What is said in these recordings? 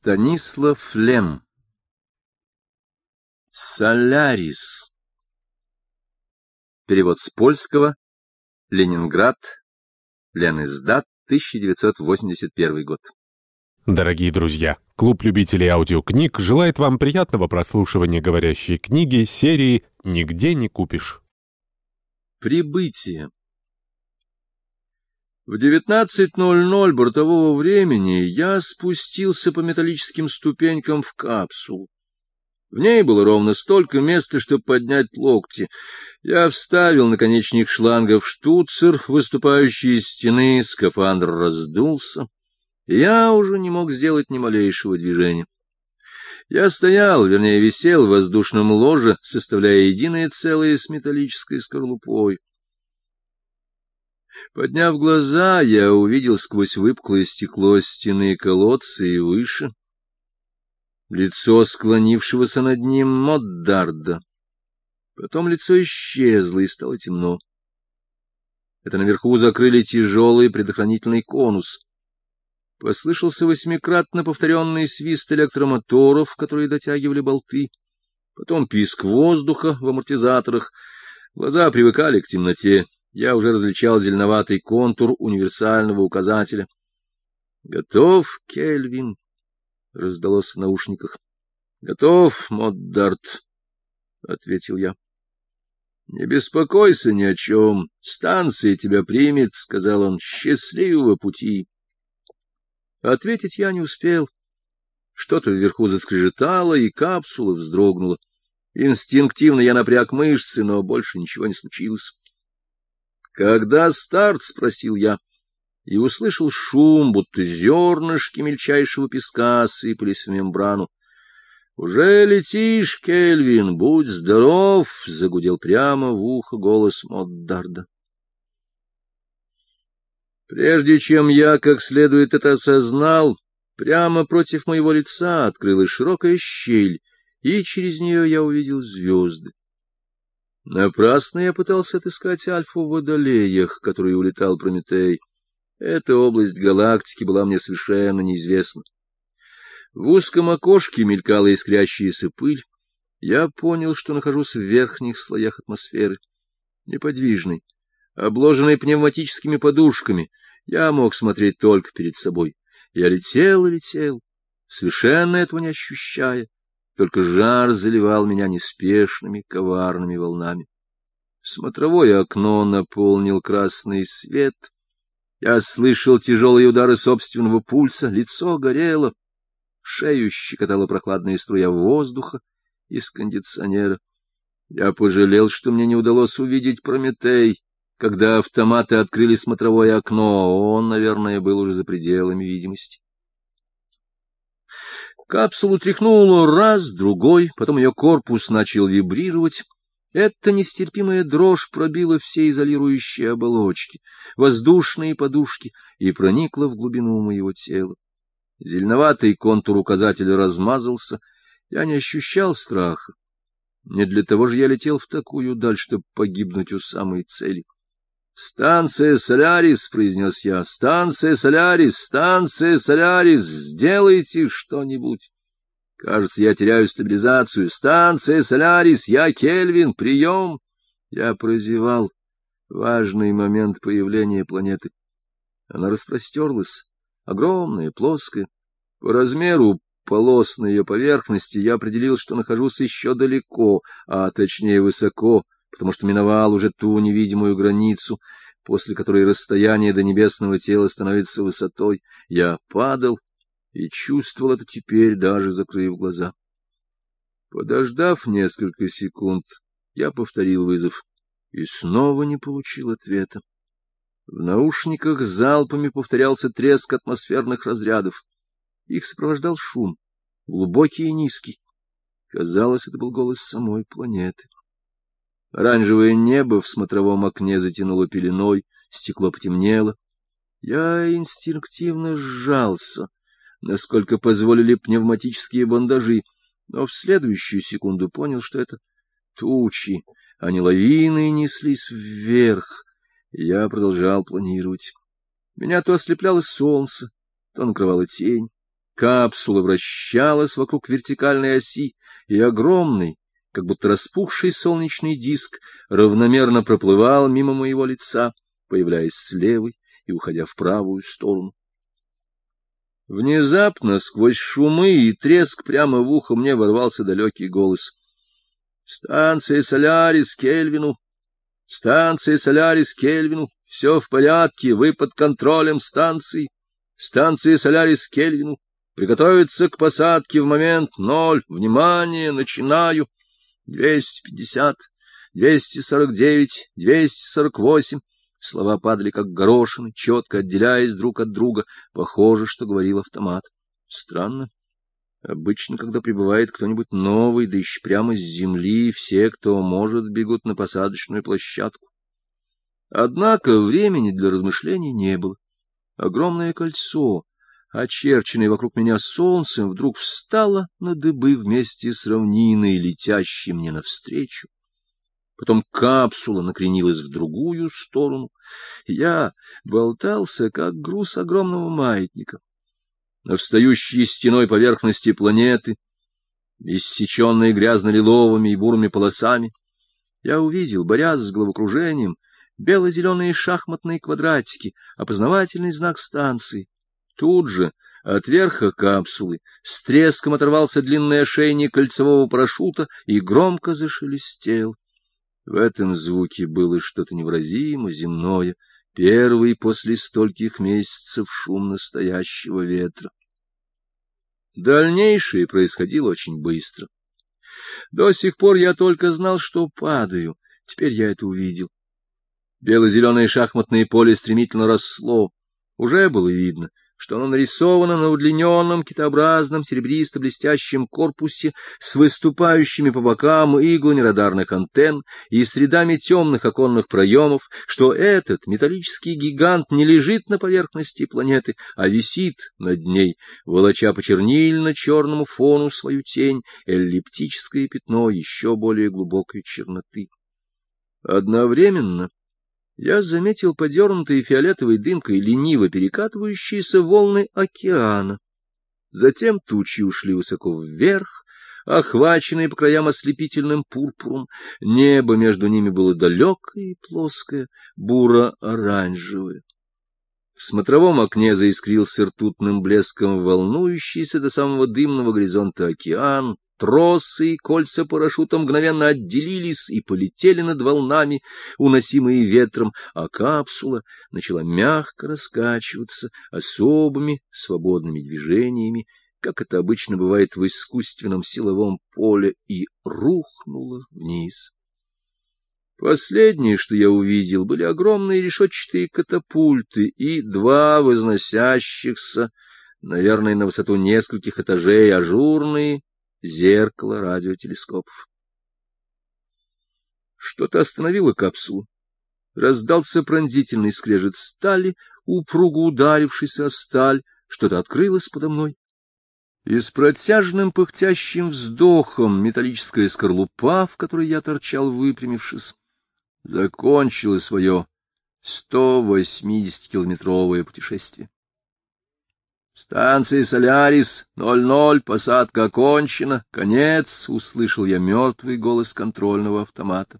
Станислав Лем. Солярис. Перевод с польского. Ленинград. Лениздат, 1981 год. Дорогие друзья, клуб любителей аудиокниг желает вам приятного прослушивания говорящей книги серии «Нигде не купишь». Прибытие. В 19:00 бортового времени я спустился по металлическим ступенькам в капсулу. В ней было ровно столько места, чтобы поднять локти. Я вставил наконечник шланга в штуцер, выступающий из стены, скафандр раздулся, и я уже не мог сделать ни малейшего движения. Я стоял, вернее, висел в воздушном ложе, составляя единое целое с металлической скорлупой. Подняв глаза, я увидел сквозь выпуклое стекло стены колодца и выше лицо склонившегося над ним Моддарда. Потом лицо исчезло, и стало темно. Это наверху закрыли тяжелый предохранительный конус. Послышался 8-кратно повторенный свист электромоторов, которые дотягивали болты. Потом писк воздуха в амортизаторах. Глаза привыкали к темноте. Я уже различал зеленоватый контур универсального указателя. — Готов, Кельвин? — раздалось в наушниках. — Готов, Моддард, — ответил я. — Не беспокойся ни о чем. Станция тебя примет, — сказал он. — Счастливого пути. Ответить я не успел. Что-то вверху заскрежетало, и капсула вздрогнула. Инстинктивно я напряг мышцы, но больше ничего не случилось. — Когда старт? — спросил я, и услышал шум, будто зернышки мельчайшего песка сыпались в мембрану. — Уже летишь, Кельвин, будь здоров! — загудел прямо в ухо голос Моддарда. Прежде чем я как следует это осознал, прямо против моего лица открылась широкая щель, и через нее я увидел звезды. Напрасно я пытался отыскать Альфу в Водолеях, который улетал Прометей. Эта область галактики была мне совершенно неизвестна. В узком окошке мелькала искрящаяся пыль. Я понял, что нахожусь в верхних слоях атмосферы. Неподвижный, обложенный пневматическими подушками, я мог смотреть только перед собой. Я летел и летел, совершенно этого не ощущая. Только жар заливал меня неспешными, коварными волнами. Смотровое окно наполнил красный свет. Я слышал тяжелые удары собственного пульса, лицо горело, шею щекотала прохладная струя воздуха из кондиционера. Я пожалел, что мне не удалось увидеть Прометей, когда автоматы открыли смотровое окно. Он, наверное, был уже за пределами видимости. Капсулу тряхнуло раз, другой, потом ее корпус начал вибрировать. Эта нестерпимая дрожь пробила все изолирующие оболочки, воздушные подушки и проникла в глубину моего тела. Зеленоватый контур указателя размазался. Я не ощущал страха. Не для того же я летел в такую даль, чтобы погибнуть у самой цели. — Станция Солярис, — произнес я, — станция Солярис, станция Солярис, сделайте что-нибудь. Кажется, я теряю стабилизацию. Станция Солярис, я Кельвин, прием. Я прозевал важный момент появления планеты. Она распростерлась, огромная, плоская. По размеру полос на ее поверхности я определил, что нахожусь еще далеко, а точнее высоко, потому что миновал уже ту невидимую границу, после которой расстояние до небесного тела становится высотой. Я падал и чувствовал это теперь, даже закрыв глаза. Подождав несколько секунд, я повторил вызов и снова не получил ответа. В наушниках залпами повторялся треск атмосферных разрядов. Их сопровождал шум, глубокий и низкий. Казалось, это был голос самой планеты. Оранжевое небо в смотровом окне затянуло пеленой, стекло потемнело. Я инстинктивно сжался, насколько позволили пневматические бандажи, но в следующую секунду понял, что это тучи, а не лавины неслись вверх. Я продолжал планировать. Меня то ослепляло солнце, то накрывала тень. Капсула вращалась вокруг вертикальной оси, и огромный, как будто распухший солнечный диск, равномерно проплывал мимо моего лица, появляясь с левой и уходя в правую сторону. Внезапно, сквозь шумы и треск, прямо в ухо мне ворвался далекий голос. — Станция Солярис Кельвину! Станция Солярис Кельвину! Все в порядке, вы под контролем станции! Станция Солярис Кельвину! Приготовиться к посадке в момент 0. Внимание, начинаю! 250, 249, 248. Слова падали как горошины, четко отделяясь друг от друга. Похоже, что говорил автомат. Странно. Обычно, когда прибывает кто-нибудь новый, да еще прямо с земли, все, кто может, бегут на посадочную площадку. Однако времени для размышлений не было. Огромное кольцо, очерченное вокруг меня солнцем, вдруг встало на дыбы вместе с равниной, летящей мне навстречу. Потом капсула накренилась в другую сторону. Я болтался, как груз огромного маятника. На встающей стеной поверхности планеты, иссеченной грязно-лиловыми и бурыми полосами, я увидел, борясь с головокружением, бело-зеленые шахматные квадратики, опознавательный знак станции. Тут же от верха капсулы с треском оторвался длинный ошейник кольцевого парашюта и громко зашелестел. В этом звуке было что-то невыразимо земное, первый после стольких месяцев шум настоящего ветра. Дальнейшее происходило очень быстро. До сих пор я только знал, что падаю, теперь я это увидел. Бело-зеленое шахматное поле стремительно росло. Уже было видно, что оно нарисовано на удлиненном китообразном серебристо-блестящем корпусе с выступающими по бокам иглами радарных антенн и с рядами темных оконных проемов, что этот металлический гигант не лежит на поверхности планеты, а висит над ней, волоча по чернильно-черному фону свою тень, эллиптическое пятно еще более глубокой черноты. Одновременно я заметил подернутые фиолетовой дымкой лениво перекатывающиеся волны океана. Затем тучи ушли высоко вверх, охваченные по краям ослепительным пурпуром. Небо между ними было далекое и плоское, буро-оранжевое. В смотровом окне заискрился ртутным блеском волнующийся до самого дымного горизонта океан. Тросы и кольца парашюта мгновенно отделились и полетели над волнами, уносимые ветром, а капсула начала мягко раскачиваться особыми свободными движениями, как это обычно бывает в искусственном силовом поле, и рухнула вниз. Последнее, что я увидел, были огромные решетчатые катапульты и два возносящихся, наверное, на высоту нескольких этажей, ажурные зеркало радиотелескопов. Что-то остановило капсулу. Раздался пронзительный скрежет стали, упруго ударившийся о сталь, что-то открылось подо мной. И с протяжным пыхтящим вздохом металлическая скорлупа, в которой я торчал, выпрямившись, закончила свое 180-километровое путешествие. «Станция Солярис, 00, посадка окончена, конец!» — услышал я мертвый голос контрольного автомата.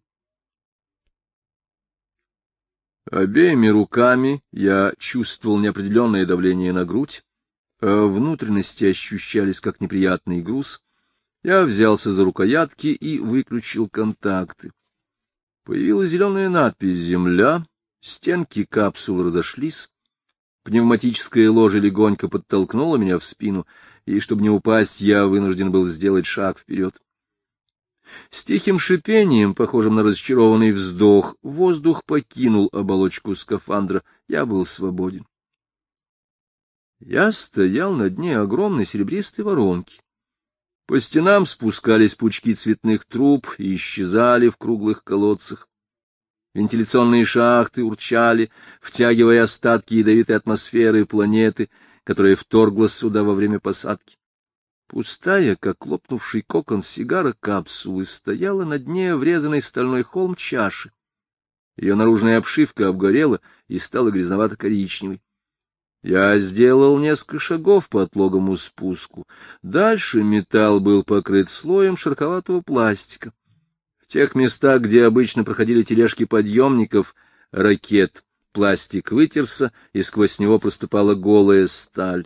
Обеими руками я чувствовал неопределенное давление на грудь, а внутренности ощущались как неприятный груз. Я взялся за рукоятки и выключил контакты. Появилась зеленая надпись «Земля», стенки капсулы разошлись. Пневматическое ложе легонько подтолкнуло меня в спину, и, чтобы не упасть, я вынужден был сделать шаг вперед. С тихим шипением, похожим на разочарованный вздох, воздух покинул оболочку скафандра. Я был свободен. Я стоял на дне огромной серебристой воронки. По стенам спускались пучки цветных труб и исчезали в круглых колодцах. Вентиляционные шахты урчали, втягивая остатки ядовитой атмосферы планеты, которая вторглась сюда во время посадки. Пустая, как лопнувший кокон сигара капсулы, стояла на дне врезанной в стальной холм чаши. Ее наружная обшивка обгорела и стала грязновато-коричневой. Я сделал несколько шагов по отлогому спуску. Дальше металл был покрыт слоем шероховатого пластика. В тех местах, где обычно проходили тележки подъемников, ракет, пластик вытерся, и сквозь него проступала голая сталь.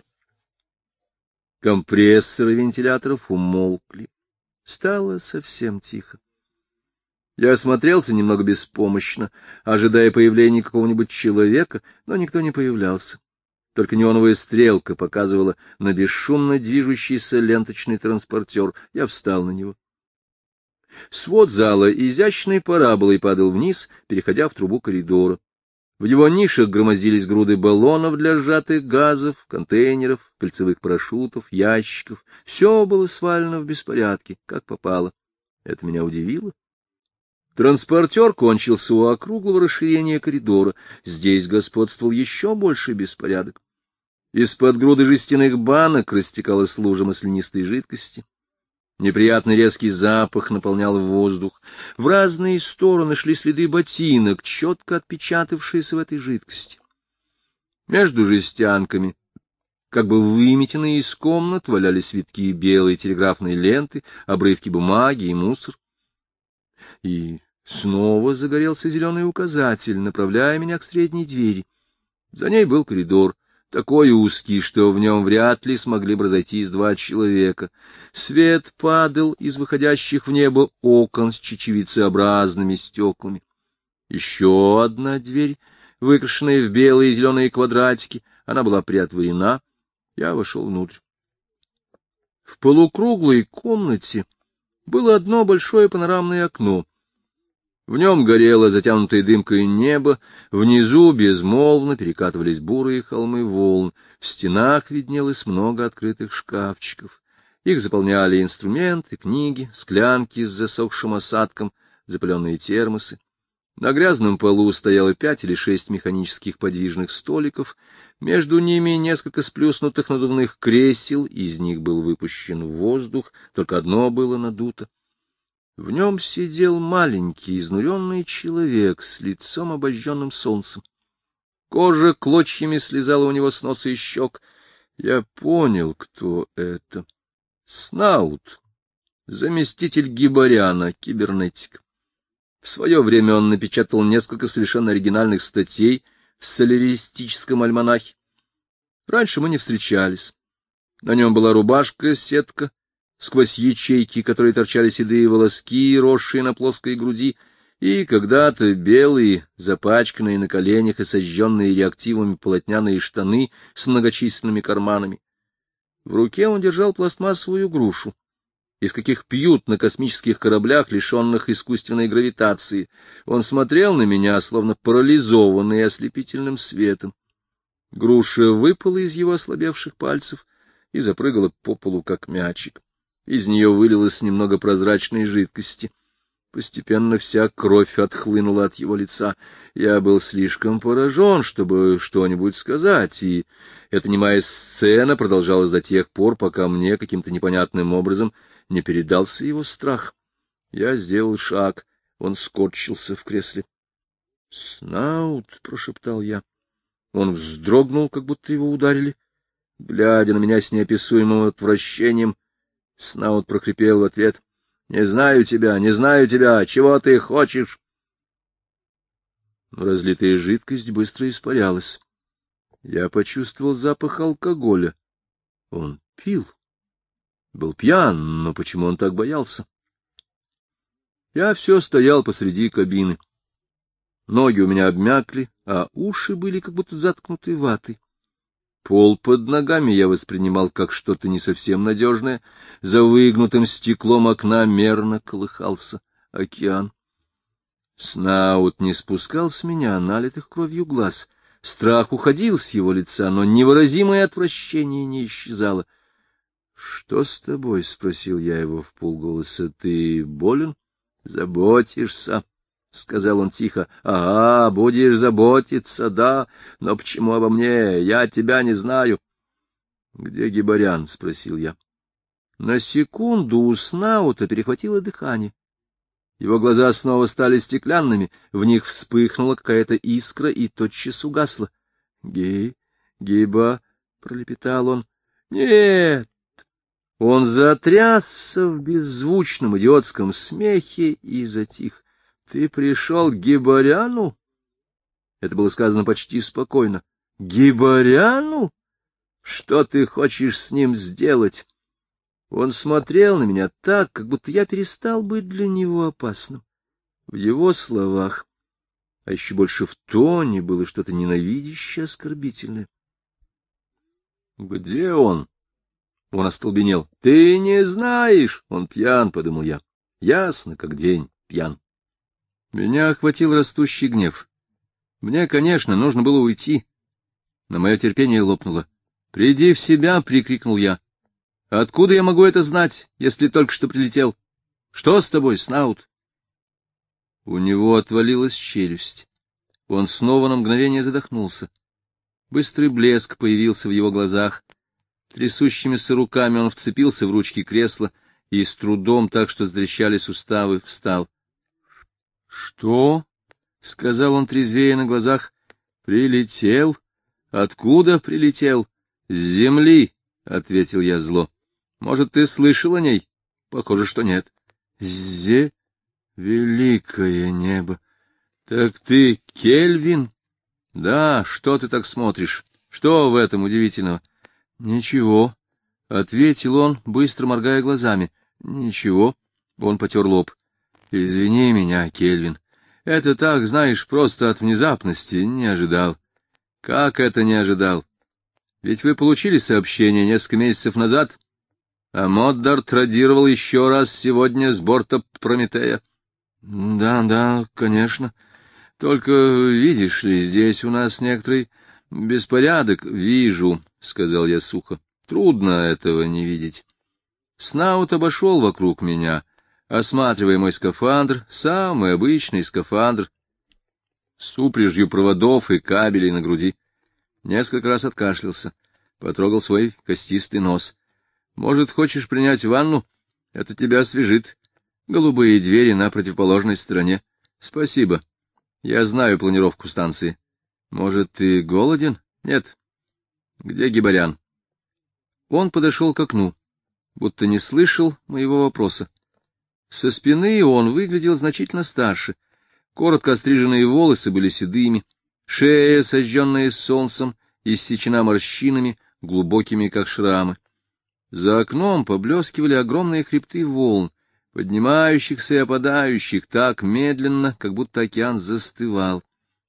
Компрессоры вентиляторов умолкли. Стало совсем тихо. Я осмотрелся немного беспомощно, ожидая появления какого-нибудь человека, но никто не появлялся. Только неоновая стрелка показывала на бесшумно движущийся ленточный транспортер. Я встал на него. Свод зала изящной параболой падал вниз, переходя в трубу коридора. В его нишах громоздились груды баллонов для сжатых газов, контейнеров, кольцевых парашютов, ящиков. Все было свалено в беспорядке, как попало. Это меня удивило. Транспортер кончился у округлого расширения коридора. Здесь господствовал еще больший беспорядок. Из-под груды жестяных банок растекалась лужа маслянистой жидкости. Неприятный резкий запах наполнял воздух. В разные стороны шли следы ботинок, четко отпечатавшиеся в этой жидкости. Между жестянками, как бы выметенные из комнат, валялись витки белой телеграфной ленты, обрывки бумаги и мусор. И снова загорелся зеленый указатель, направляя меня к средней двери. За ней был коридор, такой узкий, что в нем вряд ли смогли бы разойтись два человека. Свет падал из выходящих в небо окон с чечевицеобразными стеклами. Еще одна дверь, выкрашенная в белые и зеленые квадратики, она была приотворена. Я вошел внутрь. В полукруглой комнате было одно большое панорамное окно. В нем горело затянутое дымкой небо, внизу безмолвно перекатывались бурые холмы волн, в стенах виднелось много открытых шкафчиков. Их заполняли инструменты, книги, склянки с засохшим осадком, запыленные термосы. На грязном полу стояло 5 или 6 механических подвижных столиков, между ними несколько сплюснутых надувных кресел, из них был выпущен воздух, только одно было надуто. В нем сидел маленький, изнуренный человек с лицом, обожженным солнцем. Кожа клочьями слезала у него с носа и щек. Я понял, кто это. Снаут, заместитель Гибаряна, кибернетик. В свое время он напечатал несколько совершенно оригинальных статей в соляристическом альманахе. Раньше мы не встречались. На нем была рубашка-сетка, сквозь ячейки, которые торчали седые волоски, росшие на плоской груди, и когда-то белые, запачканные на коленях и сожженные реактивами полотняные штаны с многочисленными карманами. В руке он держал пластмассовую грушу, из каких пьют на космических кораблях, лишенных искусственной гравитации. Он смотрел на меня, словно парализованный ослепительным светом. Груша выпала из его ослабевших пальцев и запрыгала по полу, как мячик. Из нее вылилось немного прозрачной жидкости. Постепенно вся кровь отхлынула от его лица. Я был слишком поражен, чтобы что-нибудь сказать, и эта немая сцена продолжалась до тех пор, пока мне каким-то непонятным образом не передался его страх. Я сделал шаг, он скорчился в кресле. — Снаут, — прошептал я. Он вздрогнул, как будто его ударили. Глядя на меня с неописуемым отвращением, Снаут прохрипел в ответ: — Не знаю тебя, не знаю тебя, чего ты хочешь? Разлитая жидкость быстро испарялась. Я почувствовал запах алкоголя. Он пил. Был пьян, но почему он так боялся? Я все стоял посреди кабины. Ноги у меня обмякли, а уши были как будто заткнуты ватой. Пол под ногами я воспринимал как что-то не совсем надежное. За выгнутым стеклом окна мерно колыхался океан. Снаут не спускал с меня налитых кровью глаз. Страх уходил с его лица, но невыразимое отвращение не исчезало. — Что с тобой? — спросил я его вполголоса. — Ты болен? — Заботишься, — сказал он тихо. — Ага, будешь заботиться, да, но почему обо мне? Я тебя не знаю. — Где Гибарян? — спросил я. На секунду у Снаута перехватило дыхание. Его глаза снова стали стеклянными, в них вспыхнула какая-то искра и тотчас угасла. Гиба, — пролепетал он. — Нет! Он затрясся в беззвучном идиотском смехе и затих. — Ты пришел к Гибаряну? Это было сказано почти спокойно. — Гибаряну? Что ты хочешь с ним сделать? Он смотрел на меня так, как будто я перестал быть для него опасным. В его словах, а еще больше в тоне, было что-то ненавидящее, оскорбительное. — Где он? Он остолбенел. — Ты не знаешь? Он пьян, — подумал я. Ясно, как день, пьян. Меня охватил растущий гнев. Мне, конечно, нужно было уйти, но мое терпение лопнуло. — Приди в себя! — прикрикнул я. — Откуда я могу это знать, если только что прилетел? Что с тобой, Снаут? У него отвалилась челюсть. Он снова на мгновение задохнулся. Быстрый блеск появился в его глазах. Трясущимися руками он вцепился в ручки кресла и с трудом, так что затрещали суставы, встал. — Что? — сказал он трезвее на глазах. — Прилетел? Откуда прилетел? — С земли, — ответил я зло. — Может, ты слышал о ней? Похоже, что нет. — Великое небо! Так ты Кельвин? — Да, что ты так смотришь? Что в этом удивительного? — Ничего, — ответил он, быстро моргая глазами. — Ничего. Он потер лоб. — Извини меня, Кельвин. Это так, знаешь, просто от внезапности, не ожидал. — Как это не ожидал? Ведь вы получили сообщение несколько месяцев назад, а Моддар традировал еще раз сегодня с борта Прометея. — Да, конечно. Только, видишь ли, здесь у нас некоторый беспорядок. — Вижу, — сказал я сухо. — Трудно этого не видеть. Снаут обошел вокруг меня, осматривая мой скафандр, самый обычный скафандр, с упряжью проводов и кабелей на груди. Несколько раз откашлялся, потрогал свой костистый нос. — Может, хочешь принять ванну? Это тебя освежит. Голубые двери на противоположной стороне. — Спасибо. Я знаю планировку станции. Может, ты голоден? Нет. Где Гибарян? Он подошел к окну, будто не слышал моего вопроса. Со спины он выглядел значительно старше. Коротко остриженные волосы были седыми, шея, сожженная солнцем, иссечена морщинами, глубокими, как шрамы. За окном поблескивали огромные хребты волн, поднимающихся и опадающих так медленно, как будто океан застывал.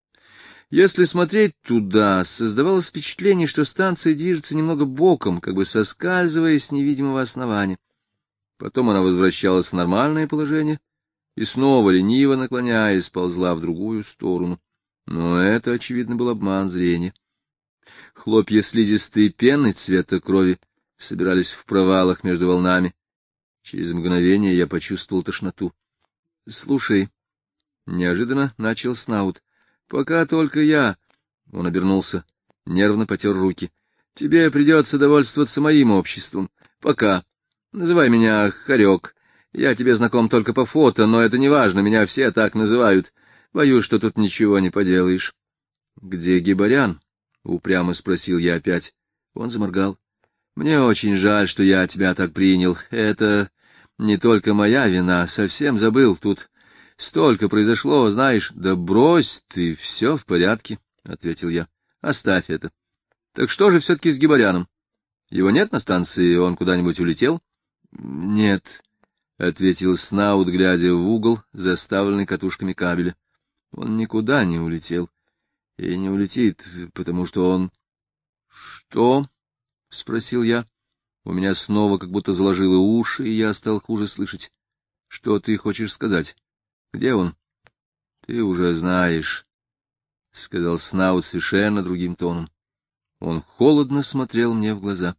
Если смотреть туда, создавалось впечатление, что станция движется немного боком, как бы соскальзывая с невидимого основания. Потом она возвращалась в нормальное положение и снова, лениво наклоняясь, ползла в другую сторону. Но это, очевидно, был обман зрения. Хлопья слизистой пены цвета крови собирались в провалах между волнами. Через мгновение я почувствовал тошноту. — Слушай, — неожиданно начал Снаут, — пока только я... Он обернулся, нервно потер руки. — Тебе придется довольствоваться моим обществом. Пока. Называй меня Хорек. Я тебе знаком только по фото, но это не важно, меня все так называют. Боюсь, что тут ничего не поделаешь. — Где Гибарян? — упрямо спросил я опять. Он заморгал. — Мне очень жаль, что я тебя так принял. Это не только моя вина, совсем забыл. Тут столько произошло, знаешь. — Да брось ты, все в порядке, — ответил я. — Оставь это. Так что же все-таки с Гибаряном? Его нет на станции, он куда-нибудь улетел? — Нет, — ответил Снаут, глядя в угол, заставленный катушками кабеля. — Он никуда не улетел. И не улетит, потому что он... — Что? — спросил я. У меня снова как будто заложило уши, и я стал хуже слышать. — Что ты хочешь сказать? Где он? — Ты уже знаешь, — сказал Снаут совершенно другим тоном. Он холодно смотрел мне в глаза.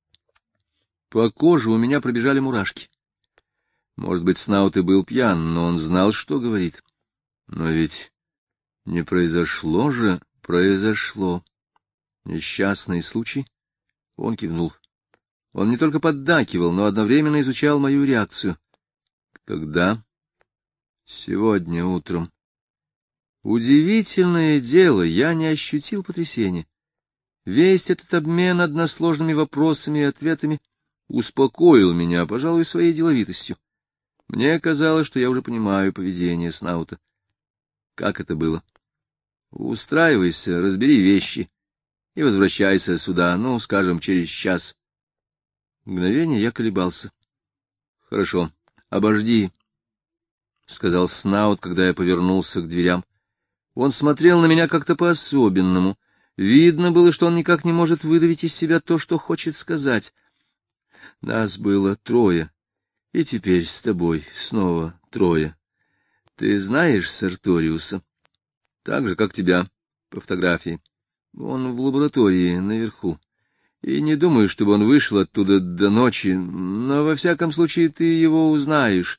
По коже у меня пробежали мурашки. Может быть, Снаут и был пьян, но он знал, что говорит. Но ведь не произошло же, произошло. Несчастный случай? Он кивнул. Он не только поддакивал, но одновременно изучал мою реакцию. Когда? Сегодня утром. Удивительное дело, я не ощутил потрясения. Весь этот обмен односложными вопросами и ответами успокоил меня, пожалуй, своей деловитостью. Мне казалось, что я уже понимаю поведение Снаута. Как это было? Устраивайся, разбери вещи и возвращайся сюда, ну, скажем, через час. Мгновение я колебался. — Хорошо, обожди, — сказал Снаут, когда я повернулся к дверям. Он смотрел на меня как-то по-особенному. Видно было, что он никак не может выдавить из себя то, что хочет сказать. Нас было 3, и теперь с тобой снова 3. Ты знаешь Сарториуса? Так же, как тебя, по фотографии. Он в лаборатории наверху. И не думаю, чтобы он вышел оттуда до ночи, но во всяком случае ты его узнаешь.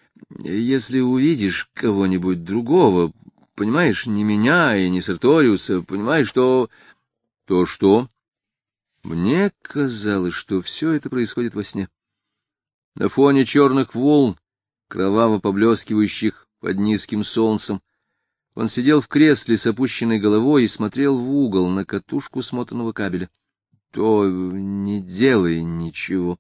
Если увидишь кого-нибудь другого, понимаешь, не меня и не Сарториуса, понимаешь, что... То что? Мне казалось, что все это происходит во сне. На фоне черных волн, кроваво поблескивающих под низким солнцем, он сидел в кресле с опущенной головой и смотрел в угол на катушку смотанного кабеля. То не делай ничего.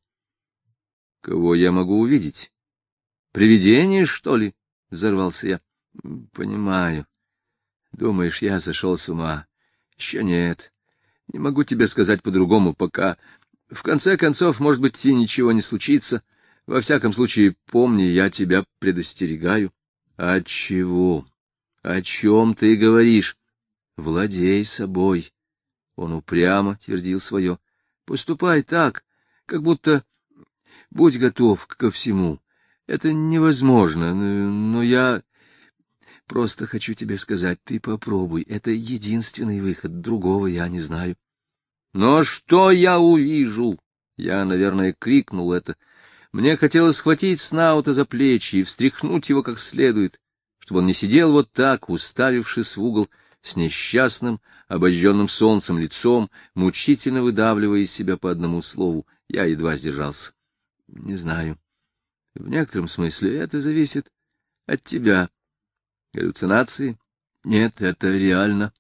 Кого я могу увидеть? Привидение, что ли? — взорвался я. — Понимаю. Думаешь, я сошел с ума? Еще нет. Не могу тебе сказать по-другому пока. В конце концов, может быть, и ничего не случится. Во всяком случае, помни, я тебя предостерегаю. От чего? О чем ты говоришь? Владей собой. Он упрямо твердил свое. Поступай так, как будто... Будь готов ко всему. Это невозможно, но я просто хочу тебе сказать, ты попробуй. Это единственный выход, другого я не знаю. Но что я увижу? Я, наверное, крикнул это. Мне хотелось схватить Снаута за плечи и встряхнуть его как следует, чтобы он не сидел вот так, уставившись в угол, с несчастным, обожженным солнцем лицом, мучительно выдавливая из себя по одному слову. Я едва сдержался. Не знаю. В некотором смысле это зависит от тебя. Галлюцинации? Нет, это реально.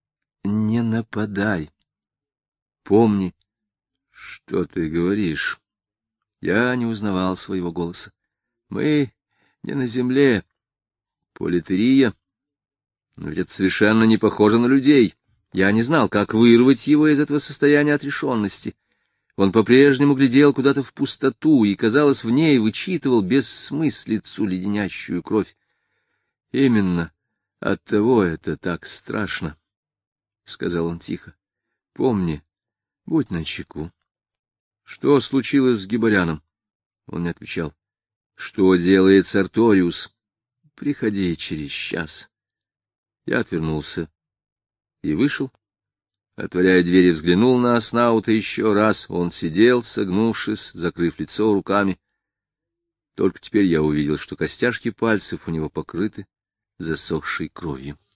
Не нападай. Помни, что ты говоришь. Я не узнавал своего голоса. Мы не на земле. Политерия. Но ведь это совершенно не похоже на людей. Я не знал, как вырвать его из этого состояния отрешенности. Он по-прежнему глядел куда-то в пустоту и, казалось, в ней вычитывал бессмыслицу, леденящую кровь. Именно оттого это так страшно, — сказал он тихо. — Помни, будь начеку. Что случилось с Гибаряном? Он не отвечал. — Что делает Сарториус? — Приходи через час. Я отвернулся и вышел. Отворяя дверь, взглянул на Снаута еще раз. Он сидел, согнувшись, закрыв лицо руками. Только теперь я увидел, что костяшки пальцев у него покрыты засохшей кровью.